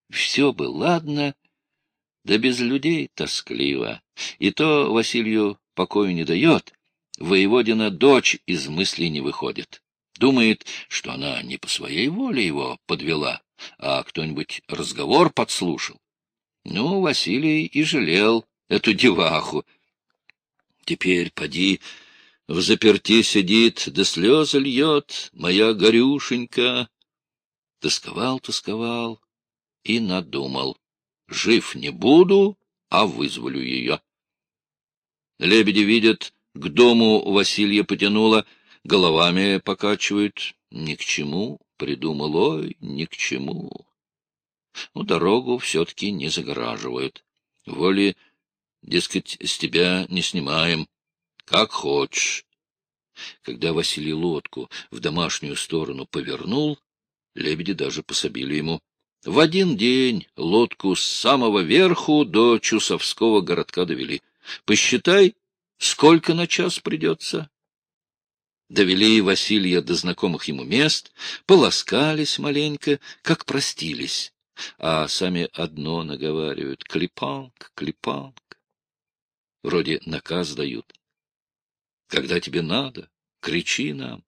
Все бы ладно, да без людей тоскливо. И то Василию покою не дает. Воеводина дочь из мыслей не выходит. Думает, что она не по своей воле его подвела, а кто-нибудь разговор подслушал. Ну, Василий и жалел эту деваху. Теперь, поди, взаперти сидит, да слезы льет, моя горюшенька. Тосковал и надумал. Жив не буду, а вызволю ее. Лебеди видят, к дому Василья потянуло, головами покачивают. Ни к чему, придумал, ой, ни к чему. Ну, дорогу все-таки не загораживают. Воли, дескать, с тебя не снимаем. Как хочешь. Когда Василий лодку в домашнюю сторону повернул, лебеди даже пособили ему. В один день лодку с самого верху до Чусовского городка довели. Посчитай, сколько на час придется. Довели Василия до знакомых ему мест, поласкались маленько, как простились, а сами одно наговаривают: клепанг, клепанг. Вроде наказ дают. Когда тебе надо, кричи нам.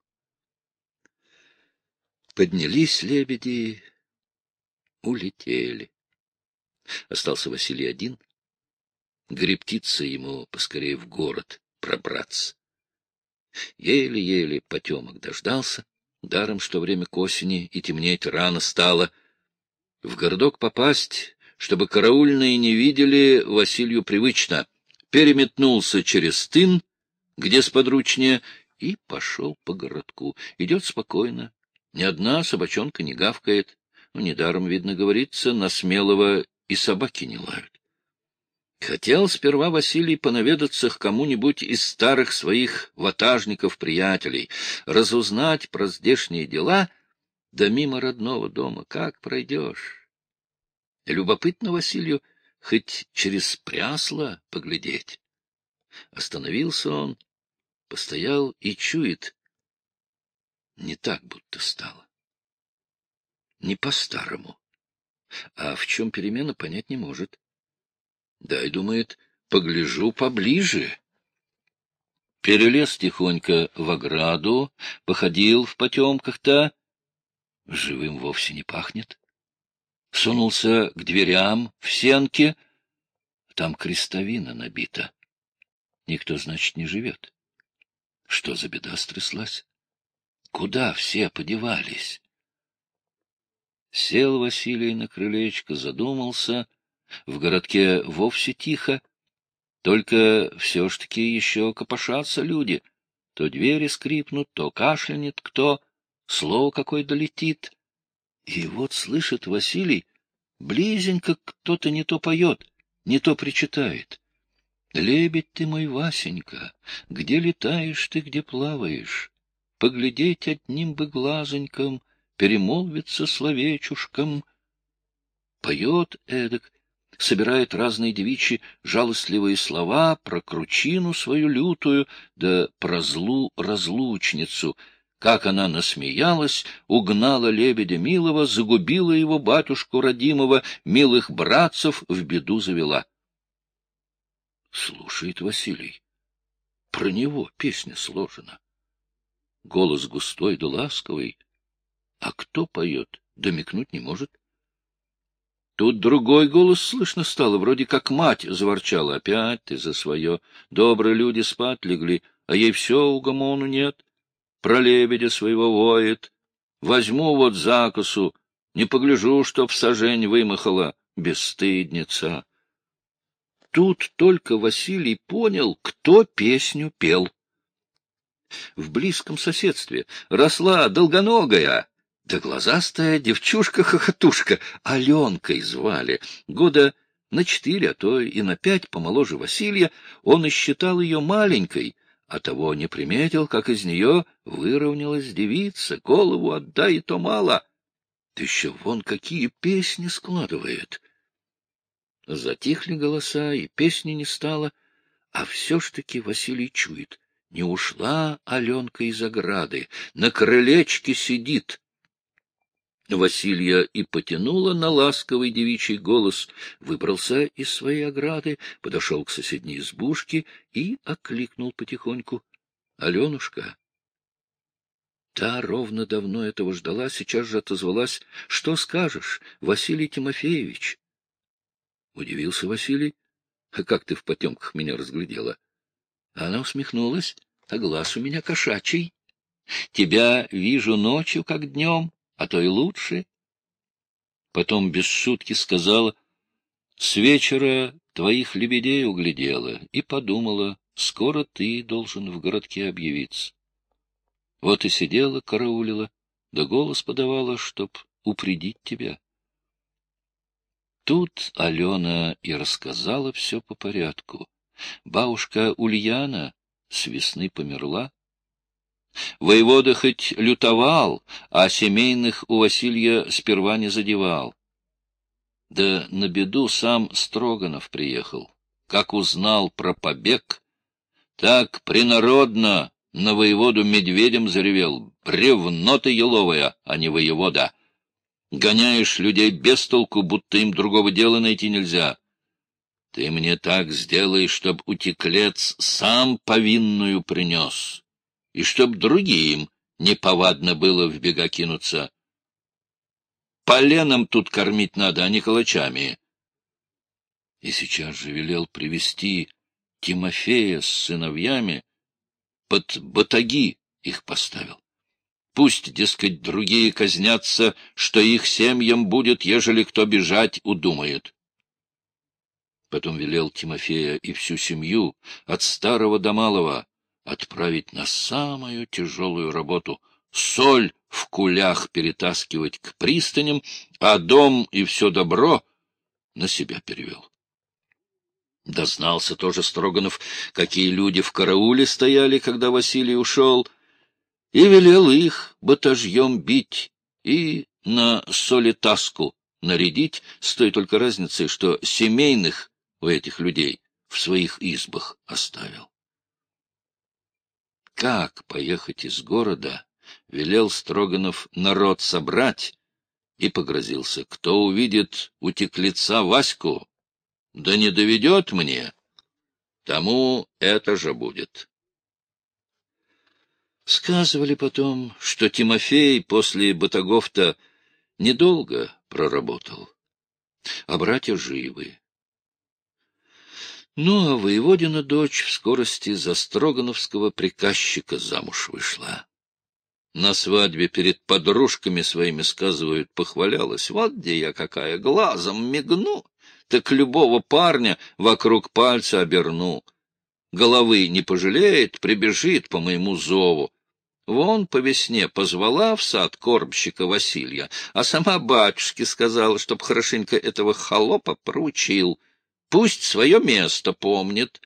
Поднялись лебеди, улетели. Остался Василий один. Гребтиться ему поскорее в город пробраться. Еле-еле потемок дождался, даром, что время к осени и темнеть рано стало. В городок попасть, чтобы караульные не видели, Василию привычно. Переметнулся через тын, где сподручнее, и пошел по городку. Идет спокойно, ни одна собачонка не гавкает. Ну, недаром, видно, говорится, на смелого и собаки не лают. Хотел сперва Василий понаведаться к кому-нибудь из старых своих ватажников-приятелей, разузнать про здешние дела, да мимо родного дома как пройдешь. Любопытно Василию хоть через прясло поглядеть. Остановился он, постоял и чует. Не так будто стало. Не по-старому. А в чем перемена, понять не может. Дай, думает, погляжу поближе. Перелез тихонько в ограду, походил в потемках-то. Живым вовсе не пахнет. Сунулся к дверям в сенке. Там крестовина набита. Никто, значит, не живет. Что за беда стряслась? Куда все подевались? Сел Василий на крылечко, задумался. В городке вовсе тихо, только все ж таки еще копошатся люди. То двери скрипнут, то кашлянет кто, слово какое долетит. И вот слышит Василий, близенько кто-то не то поет, не то причитает. Лебедь ты мой, Васенька, где летаешь ты, где плаваешь? Поглядеть одним бы глазоньком, перемолвиться словечушком. Поет эдак, собирает разные девичьи жалостливые слова про кручину свою лютую, да про злу разлучницу, как она насмеялась, угнала лебедя милого, загубила его батюшку родимого, милых братцев в беду завела. Слушает Василий. Про него песня сложена. Голос густой да ласковый. А кто поет, домикнуть не может. Тут другой голос слышно стало, вроде как мать заворчала. Опять ты за свое. Добрые люди спать легли, а ей все угомону нет. Про лебедя своего воет. Возьму вот закосу, не погляжу, чтоб сажень вымахала. Бесстыдница. Тут только Василий понял, кто песню пел. В близком соседстве росла долгоногая, да глазастая девчушка-хохотушка, Аленкой звали. Года на 4, а то и на 5 помоложе Василия, он и считал ее маленькой, а того не приметил, как из нее выровнялась девица, голову отдай, и то мало. Да еще вон какие песни складывает. Затихли голоса, и песни не стало, а все ж таки Василий чует. Не ушла Аленка из ограды, на крылечке сидит. Василья и потянула на ласковый девичий голос, выбрался из своей ограды, подошел к соседней избушке и окликнул потихоньку: — Аленушка! Та ровно давно этого ждала, сейчас же отозвалась: — Что скажешь, Василий Тимофеевич? Удивился Василий: — А как ты в потемках меня разглядела? Она усмехнулась: — А глаз у меня кошачий. Тебя вижу ночью, как днем, а то и лучше. Потом без шутки сказала: — С вечера твоих лебедей углядела и подумала, скоро ты должен в городке объявиться. Вот и сидела, караулила, да голос подавала, чтоб упредить тебя. Тут Алена и рассказала все по порядку. Бабушка Ульяна с весны померла. Воевода хоть лютовал, а семейных у Василья сперва не задевал. Да на беду сам Строганов приехал. Как узнал про побег, так принародно на воеводу медведем заревел: бревно ты еловое, а не воевода! Гоняешь людей без толку, будто им другого дела найти нельзя. Ты мне так сделай, чтоб утеклец сам повинную принес, и чтоб другим неповадно было в бега кинуться. Поленом тут кормить надо, а не калачами. И сейчас же велел привести Тимофея с сыновьями, под батаги их поставил. Пусть, дескать, другие казнятся, что их семьям будет, ежели кто бежать удумает. Потом велел Тимофея и всю семью, от старого до малого, отправить на самую тяжелую работу — соль в кулях перетаскивать к пристаням, а дом и все добро на себя перевел. Дознался тоже Строганов, какие люди в карауле стояли, когда Василий ушел, и велел их батажьем бить и на солитаску нарядить, с той только разницей, что семейных у этих людей в своих избах оставил. Как поехать из города, велел Строганов народ собрать и погрозился: кто увидит утеклеца Ваську, да не доведет мне, тому это же будет. Сказывали потом, что Тимофей после батагов-то недолго проработал, а братья живы. Ну, а воеводина дочь в скорости за строгановского приказчика замуж вышла. На свадьбе перед подружками своими, сказывают, похвалялась: вот где я какая, глазом мигну, так любого парня вокруг пальца оберну. Головы не пожалеет, прибежит по моему зову. Вон по весне позвала в сад кормщика Василья, а сама батюшке сказала, чтоб хорошенько этого холопа проучил. Пусть свое место помнит.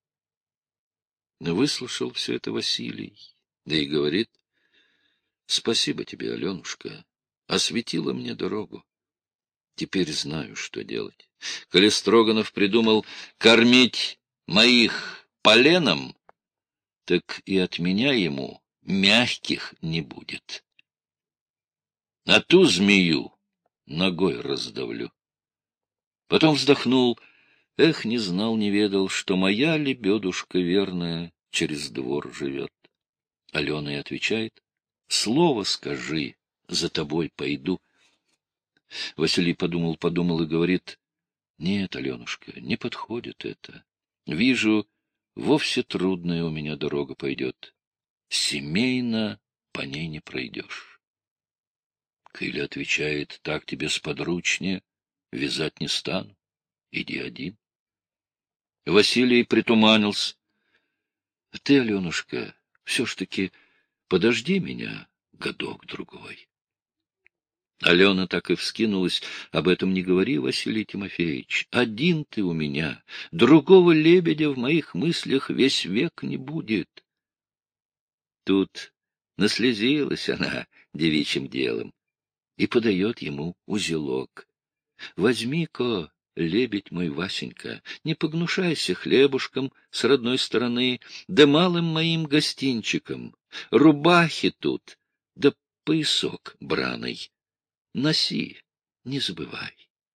Выслушал все это Василий, да и говорит: спасибо тебе, Аленушка, осветила мне дорогу. Теперь знаю, что делать. Коли Строганов придумал кормить моих поленом, так и от меня ему мягких не будет. А ту змею ногой раздавлю. Потом вздохнул: эх, не знал, не ведал, что моя лебедушка верная через двор живет. Алена и отвечает: слово скажи, за тобой пойду. Василий подумал и говорит: нет, Аленушка, не подходит это. Вижу, вовсе трудная у меня дорога пойдет. Семейно по ней не пройдешь. Кыля отвечает: так тебе сподручнее, вязать не стану, иди один. Василий притуманился: ты, Аленушка, все ж таки подожди меня годок-другой. Алена так и вскинулась: об этом не говори, Василий Тимофеевич, один ты у меня, другого лебедя в моих мыслях весь век не будет. Тут наслезилась она девичьим делом и подает ему узелок. Возьми-ка, лебедь мой Васенька, не погнушайся хлебушком с родной стороны, да малым моим гостинчиком, рубахи тут, да поясок браный. Носи, не забывай.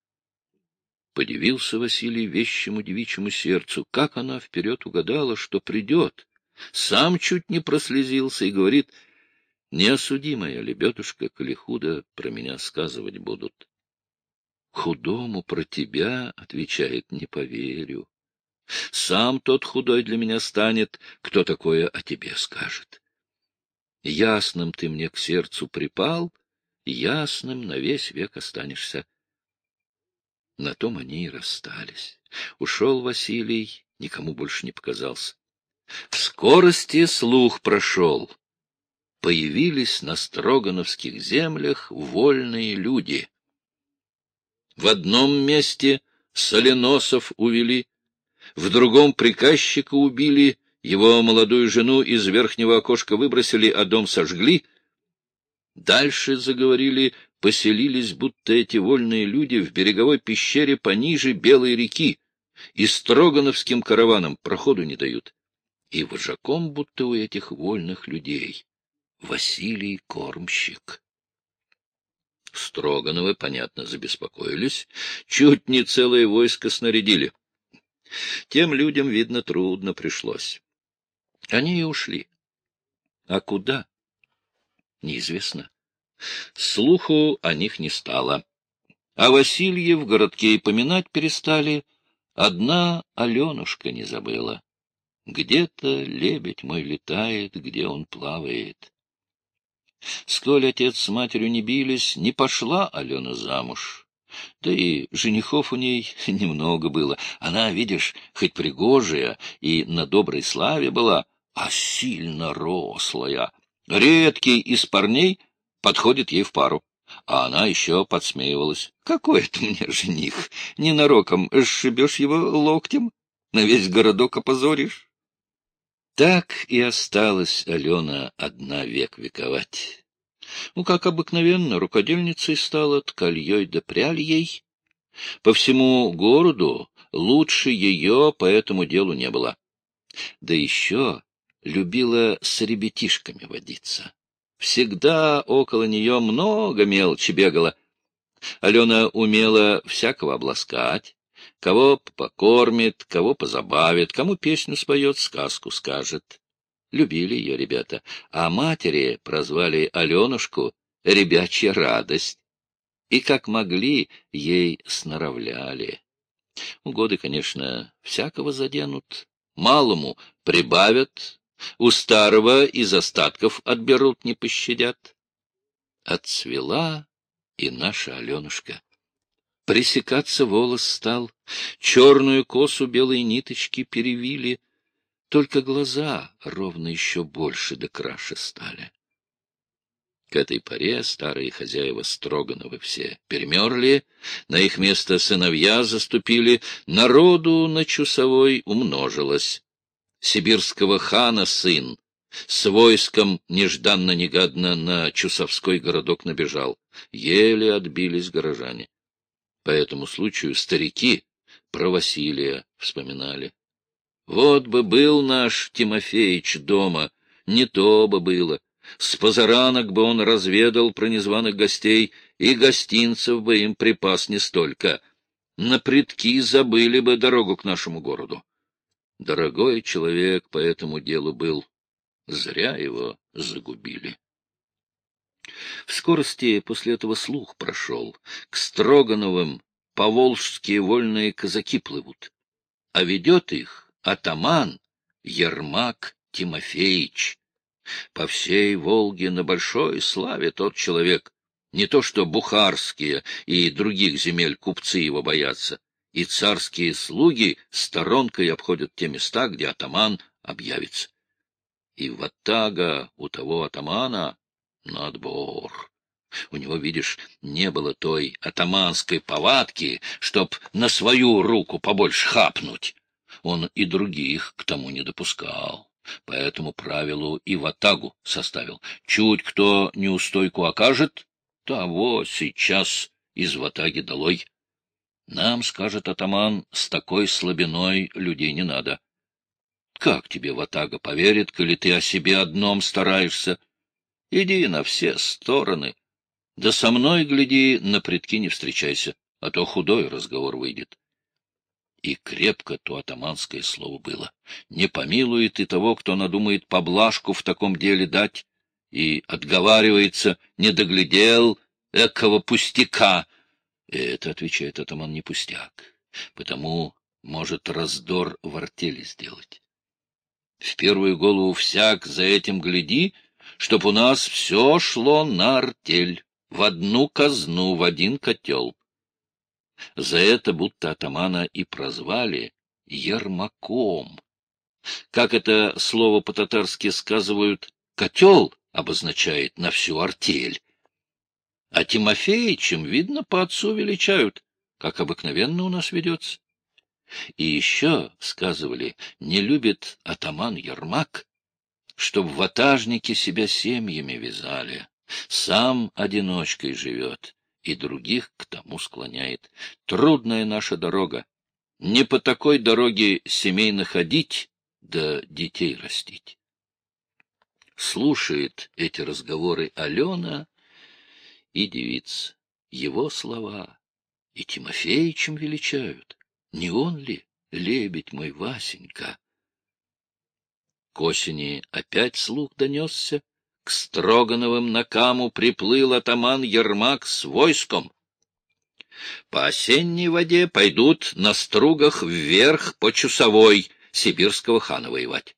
Подивился Василий вещему девичьему сердцу, как она вперед угадала, что придет. Сам чуть не прослезился и говорит: не осуди, моя лебедушка, коли худо про меня сказывать будут. Худому про тебя, отвечает, не поверю. Сам тот худой для меня станет, кто такое о тебе скажет. Ясным ты мне к сердцу припал, ясным на весь век останешься. На том они и расстались. Ушел Василий, никому больше не показался. В скорости слух прошел. Появились на строгановских землях вольные люди. В одном месте соленосов увели, в другом приказчика убили, его молодую жену из верхнего окошка выбросили, а дом сожгли. Дальше заговорили, поселились, будто эти вольные люди в береговой пещере пониже Белой реки, и строгановским караванам проходу не дают. И вожаком будто у этих вольных людей Василий Кормщик. Строгановы, понятно, забеспокоились, чуть не целое войско снарядили. Тем людям, видно, трудно пришлось. Они и ушли. А куда? Неизвестно. Слуху о них не стало. А Василье в городке и поминать перестали. Одна Аленушка не забыла. Где-то лебедь мой летает, где он плавает. Сколь отец с матерью не бились, не пошла Алена замуж. Да и женихов у ней немного было. Она, видишь, хоть пригожая и на доброй славе была, а сильно рослая. Редкий из парней подходит ей в пару. А она еще подсмеивалась. Какой это мне жених? Ненароком сшибешь его локтем, на весь городок опозоришь. Так и осталась Алена одна век вековать. Ну, как обыкновенно, рукодельницей стала, ткальей да пряльей. По всему городу лучше ее по этому делу не было. Да еще любила с ребятишками водиться. Всегда около нее много мелочи бегало. Алена умела всякого обласкать, кого покормит, кого позабавит, кому песню споет, сказку скажет. Любили ее ребята, а матери прозвали Аленушку «ребячья радость». И как могли, ей сноровляли. Годы, конечно, всякого заденут, малому прибавят, у старого из остатков отберут, не пощадят. Отцвела и наша Аленушка. Пресекаться волос стал, черную косу белые ниточки перевили, только глаза ровно еще больше да краше стали. К этой поре старые хозяева Строгановы все перемерли, на их место сыновья заступили, народу на Чусовой умножилось. Сибирского хана сын с войском нежданно-негадно на Чусовской городок набежал. Еле отбились горожане. По этому случаю старики про Василия вспоминали. Вот бы был наш Тимофеич дома, не то бы было. С позаранок бы он разведал про незваных гостей, и гостинцев бы им припас не столько. На предки забыли бы дорогу к нашему городу. Дорогой человек по этому делу был. Зря его загубили. В скорости после этого слух прошел. К Строгановым поволжские вольные казаки плывут. А ведет их атаман Ермак Тимофеич. По всей Волге на большой славе тот человек. Не то что бухарские и других земель купцы его боятся. И царские слуги сторонкой обходят те места, где атаман объявится. И ватага у того атамана на отбор. У него, видишь, не было той атаманской повадки, чтоб на свою руку побольше хапнуть. Он и других к тому не допускал. По этому правилу и ватагу составил. Чуть кто неустойку окажет, того сейчас из ватаги долой. Нам, скажет атаман, с такой слабиной людей не надо. Как тебе ватага поверит, коли ты о себе одном стараешься? Иди на все стороны. Да со мной, гляди, на предки не встречайся, а то худой разговор выйдет. И крепко то атаманское слово было. Не помилует и того, кто надумает поблажку в таком деле дать, и отговаривается, не доглядел, экого пустяка. Это, отвечает атаман, не пустяк, потому может раздор в артели сделать. В первую голову всяк за этим гляди, чтоб у нас все шло на артель, в одну казну, в один котел. За это будто атамана и прозвали Ермаком. Как это слово по-татарски сказывают, котел обозначает на всю артель. А Тимофеичем, видно, по отцу величают, как обыкновенно у нас ведется. И еще, сказывали, не любит атаман Ермак, чтоб ватажники себя семьями вязали, сам одиночкой живет и других к тому склоняет. Трудная наша дорога. Не по такой дороге семейно ходить, да детей растить. Слушает эти разговоры Алена и дивится. Его слова и Тимофеичем величают. Не он ли, лебедь мой Васенька? К осени опять слух донесся. К Строгановым на Каму приплыл атаман Ермак с войском. По осенней воде пойдут на стругах вверх по Чусовой сибирского хана воевать.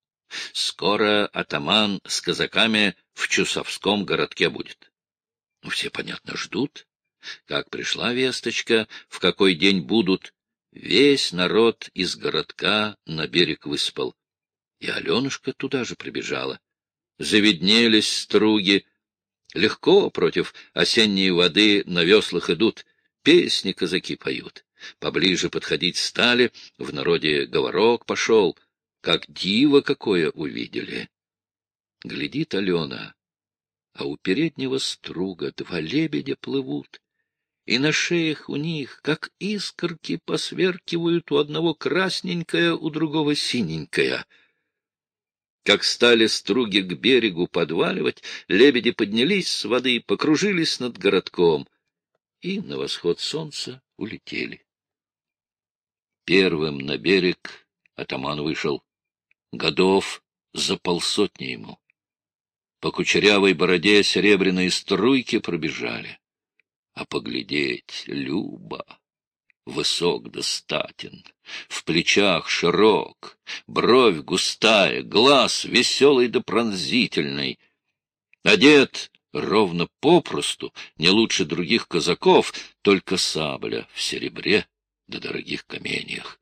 Скоро атаман с казаками в Чусовском городке будет. Все, понятно, ждут. Как пришла весточка, в какой день будут, весь народ из городка на берег выспал. И Аленушка туда же прибежала. Завиднелись струги. Легко против осенней воды на веслах идут, песни казаки поют. Поближе подходить стали, в народе говорок пошел, как диво какое увидели. Глядит Алена, а у переднего струга два лебедя плывут, и на шеях у них, как искорки, посверкивают у одного красненькое, у другого синенькое. Как стали струги к берегу подваливать, лебеди поднялись с воды, покружились над городком и на восход солнца улетели. Первым на берег атаман вышел. Годов за полсотни ему. По кучерявой бороде серебряные струйки пробежали. А поглядеть любо. Высок да статен, в плечах широк, бровь густая, глаз веселый да пронзительный. Одет ровно попросту, не лучше других казаков, только сабля в серебре да дорогих каменьях.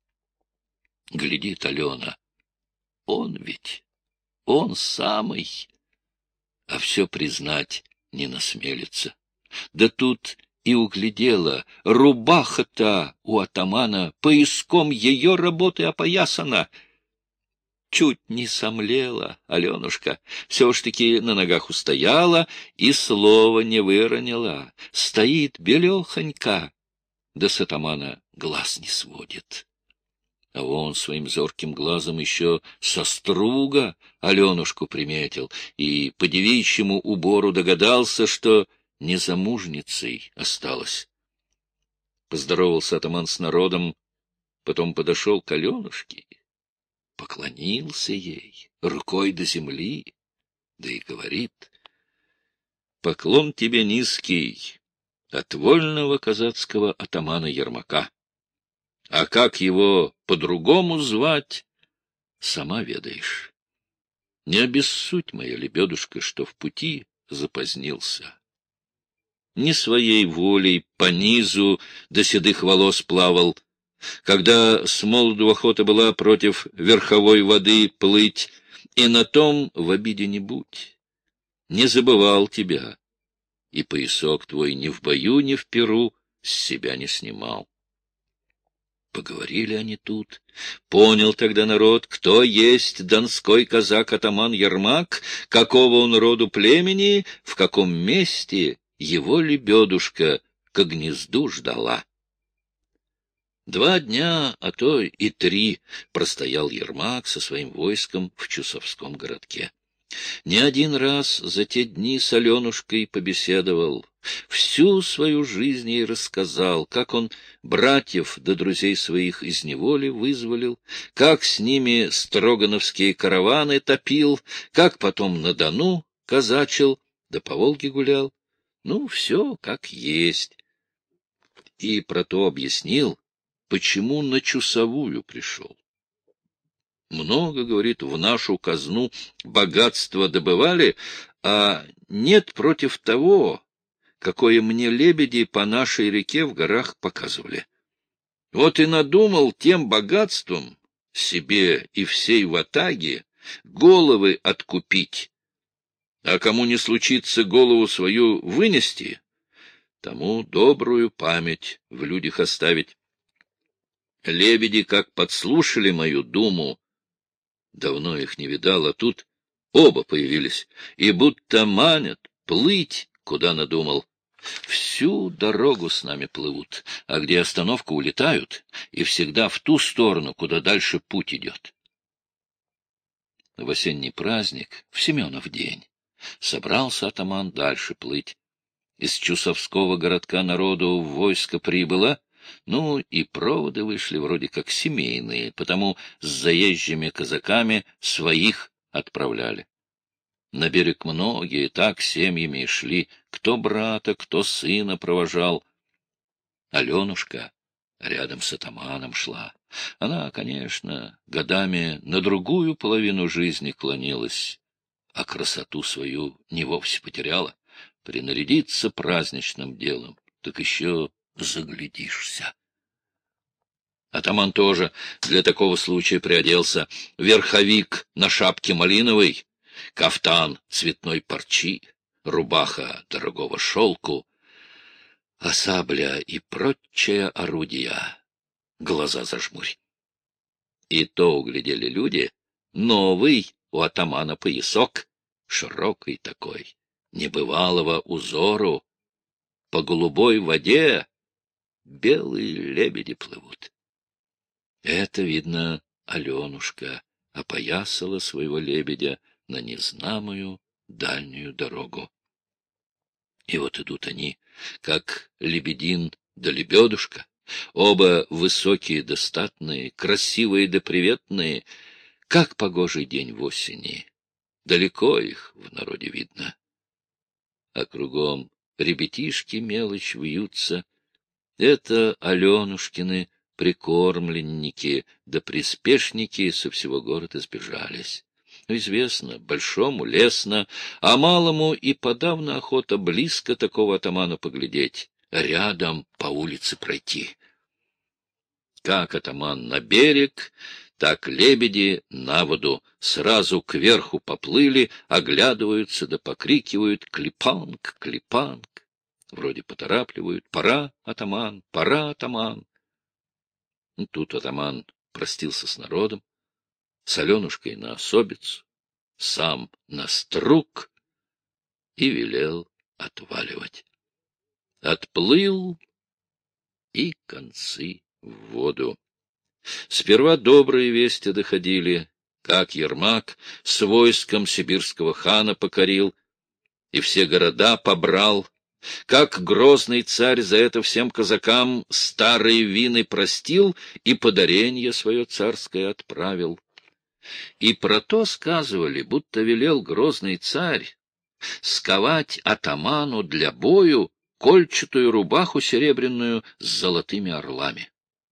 Глядит Алена, он ведь, он самый, а все признать не насмелится. Да тут и углядела, рубаха-то у атамана пояском ее работы опоясана. Чуть не сомлела Аленушка, все уж таки на ногах устояла и слова не выронила. Стоит белехонька, да с атамана глаз не сводит. А он своим зорким глазом еще со струга Аленушку приметил и по девичьему убору догадался, что незамужницей осталась. Поздоровался атаман с народом, потом подошел к Аленушке, поклонился ей рукой до земли, да и говорит: «Поклон тебе низкий от вольного казацкого атамана Ермака. А как его по-другому звать, сама ведаешь. Не обессудь, моя лебедушка, что в пути запозднился. Не своей волей по низу до седых волос плавал. Когда с молоду охота была против верховой воды плыть, и на том в обиде не будь. Не забывал тебя, и поясок твой ни в бою, ни в пиру с себя не снимал». Поговорили они тут. Понял тогда народ, кто есть донской казак-атаман Ермак, какого он роду племени, в каком месте его лебедушка ко гнезду ждала. 2 дня, а то и 3, простоял Ермак со своим войском в Чусовском городке. Не один раз за те дни с Аленушкой побеседовал, всю свою жизнь ей рассказал, как он братьев да друзей своих из неволи вызволил, как с ними строгановские караваны топил, как потом на Дону казачил, да по Волге гулял. Ну, все как есть. И про то объяснил, почему на Чусовую пришел. Много, говорит, в нашу казну богатства добывали, а нет против того, какое мне лебеди по нашей реке в горах показывали. Вот и надумал тем богатством себе и всей ватаге головы откупить, а кому не случится голову свою вынести, тому добрую память в людях оставить. Лебеди, как подслушали мою думу, давно их не видал, а тут оба появились, и будто манят плыть, куда надумал. Всю дорогу с нами плывут, а где остановка улетают, и всегда в ту сторону, куда дальше путь идет. В осенний праздник, в Семенов день, собрался атаман дальше плыть. Из Чусовского городка народу в войско прибыло, ну и проводы вышли вроде как семейные, потому с заезжими казаками своих отправляли. На берег многие так семьями и шли, кто брата, кто сына провожал. Аленушка рядом с атаманом шла. Она, конечно, годами на другую половину жизни клонилась, а красоту свою не вовсе потеряла. Принарядиться праздничным делом, так еще заглядишься. Атаман тоже для такого случая приоделся. Верховик на шапке малиновой, кафтан цветной парчи, рубаха дорогого шелку, а сабля и прочее орудия. Глаза зажмурь. И то углядели люди, новый у атамана поясок, широкий такой, небывалого узору. По голубой воде белые лебеди плывут. Это, видно, Аленушка опоясала своего лебедя на незнамую дальнюю дорогу. И вот идут они, как лебедин да лебедушка, оба высокие да статные, красивые да приветные, как погожий день в осени. Далеко их в народе видно. А кругом ребятишки мелочь вьются. Это Аленушкины прикормленники да приспешники со всего города сбежались. Известно, большому лестно, а малому и подавно охота близко такого атамана поглядеть, рядом по улице пройти. Как атаман на берег, так лебеди на воду сразу кверху поплыли, оглядываются да покрикивают «Клипанг! Клипанг!». Вроде поторапливают «Пора, атаман! Пора, атаман!». Тут атаман простился с народом, с Аленушкой на особицу, сам на струк и велел отваливать. Отплыл и концы в воду. Сперва добрые вести доходили, как Ермак с войском сибирского хана покорил и все города побрал, как грозный царь за это всем казакам старые вины простил и подаренье свое царское отправил. И про то сказывали, будто велел грозный царь сковать атаману для бою кольчатую рубаху серебряную с золотыми орлами.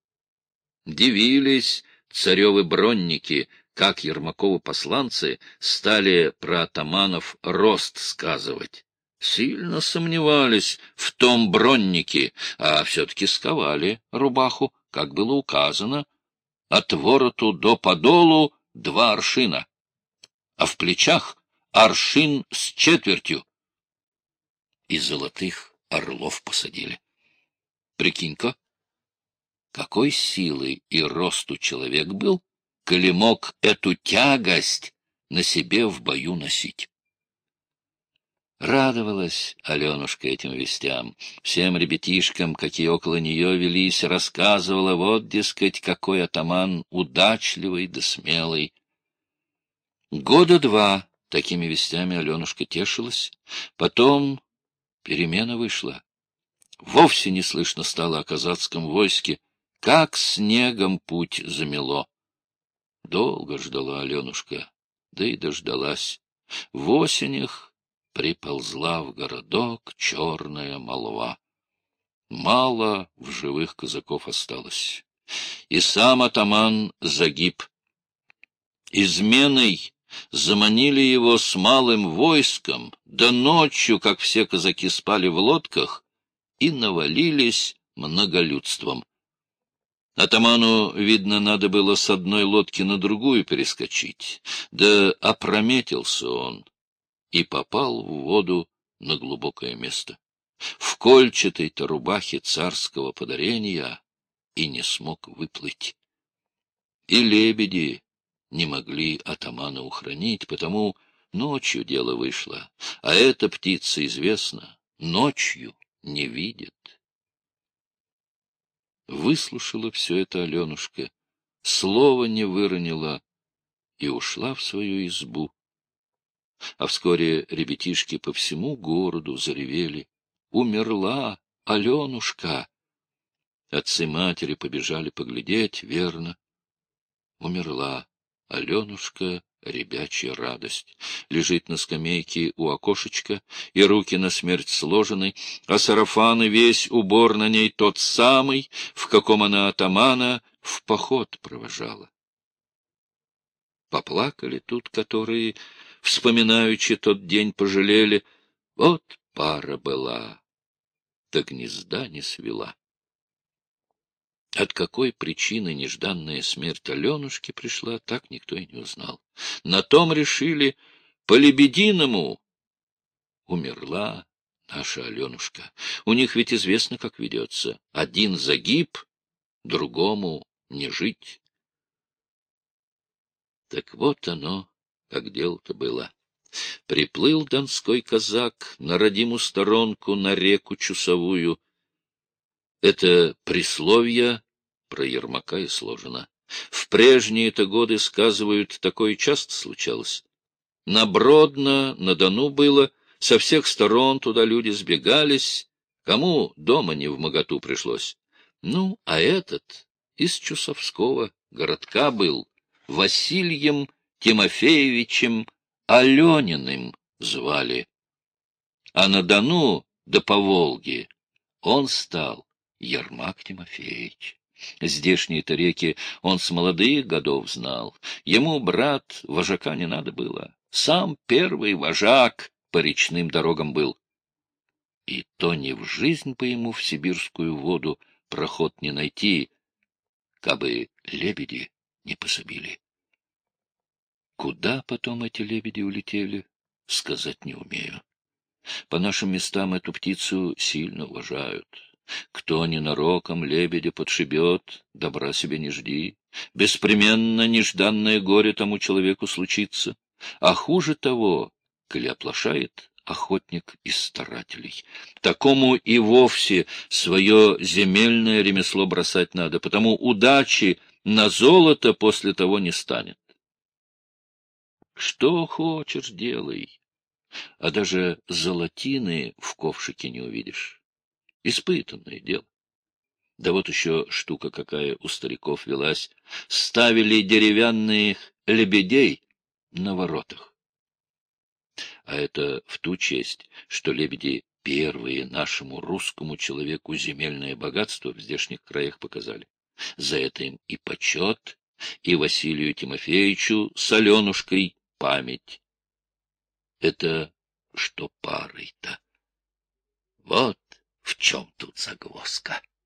Дивились царевы бронники, как Ермаковы посланцы стали про атаманов рост сказывать. Сильно сомневались в том бронники, а все-таки сковали рубаху, как было указано, от вороту до подолу 2 аршина, а в плечах аршин с четвертью. И золотых орлов посадили. Прикинь-ка, какой силы и росту человек был, коли мог эту тягость на себе в бою носить. Радовалась Аленушка этим вестям. Всем ребятишкам, какие около нее велись, рассказывала, вот, дескать, какой атаман удачливый да смелый. 2 года Такими вестями Аленушка тешилась. Потом перемена вышла. Вовсе не слышно стало о казацком войске, как снегом путь замело. Долго ждала Аленушка, да и дождалась. В осенях приползла в городок черная молва. Мало в живых казаков осталось. И сам атаман Загиб. Изменой заманили его с малым войском, да ночью, как все казаки спали в лодках, и навалились многолюдством. Атаману, видно, надо было с одной лодки на другую перескочить, да опрометился он и попал в воду на глубокое место. В кольчатой-то рубахе царского подарения и не смог выплыть. И лебеди не могли атамана ухранить, потому ночью дело вышло, а эта птица, известно, ночью не видит. Выслушала все это Аленушка, слова не выронила и ушла в свою избу. А вскоре ребятишки по всему городу заревели: «Умерла Аленушка!» Отцы-матери побежали поглядеть, верно. Умерла Аленушка, ребячья радость. Лежит на скамейке у окошечка, и руки на смерть сложены, а сарафан и весь убор на ней тот самый, в каком она атамана в поход провожала. Поплакали тут, которые, вспоминаючи тот день, пожалели: вот пара была, да гнезда не свела. От какой причины нежданная смерть Аленушки пришла, так никто и не узнал. На том решили: по-лебединому умерла наша Аленушка. У них ведь известно, как ведется. Один Загиб, другому не жить. Так вот оно, как дело-то было. Приплыл донской казак на родимую сторонку, на реку Чусовую. Это присловие про Ермака и сложено. В прежние-то годы, сказывают, такое часто случалось. На Бродно, на Дону было, со всех сторон туда люди сбегались, кому дома не вмоготу пришлось. Ну, а этот из Чусовского городка был, Васильем Тимофеевичем Алениным звали. А на Дону, да по Волге, он стал Ермак Тимофеевич. Здешние-то реки он с молодых годов знал. Ему, брат, вожака не надо было. Сам первый вожак по речным дорогам был. И то не в жизнь бы ему в сибирскую воду проход не найти, кабы лебеди не пособили. Куда потом эти лебеди улетели, сказать не умею. По нашим местам эту птицу сильно уважают. Кто ненароком лебедя подшибет, добра себе не жди. Беспременно нежданное горе тому человеку случится. А хуже того, коли оплошает охотник из старателей. Такому и вовсе свое земельное ремесло бросать надо, потому удачи на золото после того не станет. Что хочешь, делай, а даже золотины в ковшике не увидишь. Испытанное дело. Да вот еще штука какая у стариков велась. Ставили деревянных лебедей на воротах. А это в ту честь, что лебеди первые нашему русскому человеку земельное богатство в здешних краях показали. За это им и почет, и Василию Тимофеевичу с Аленушкой память. Это что парой-то? Вот в чем тут загвоздка.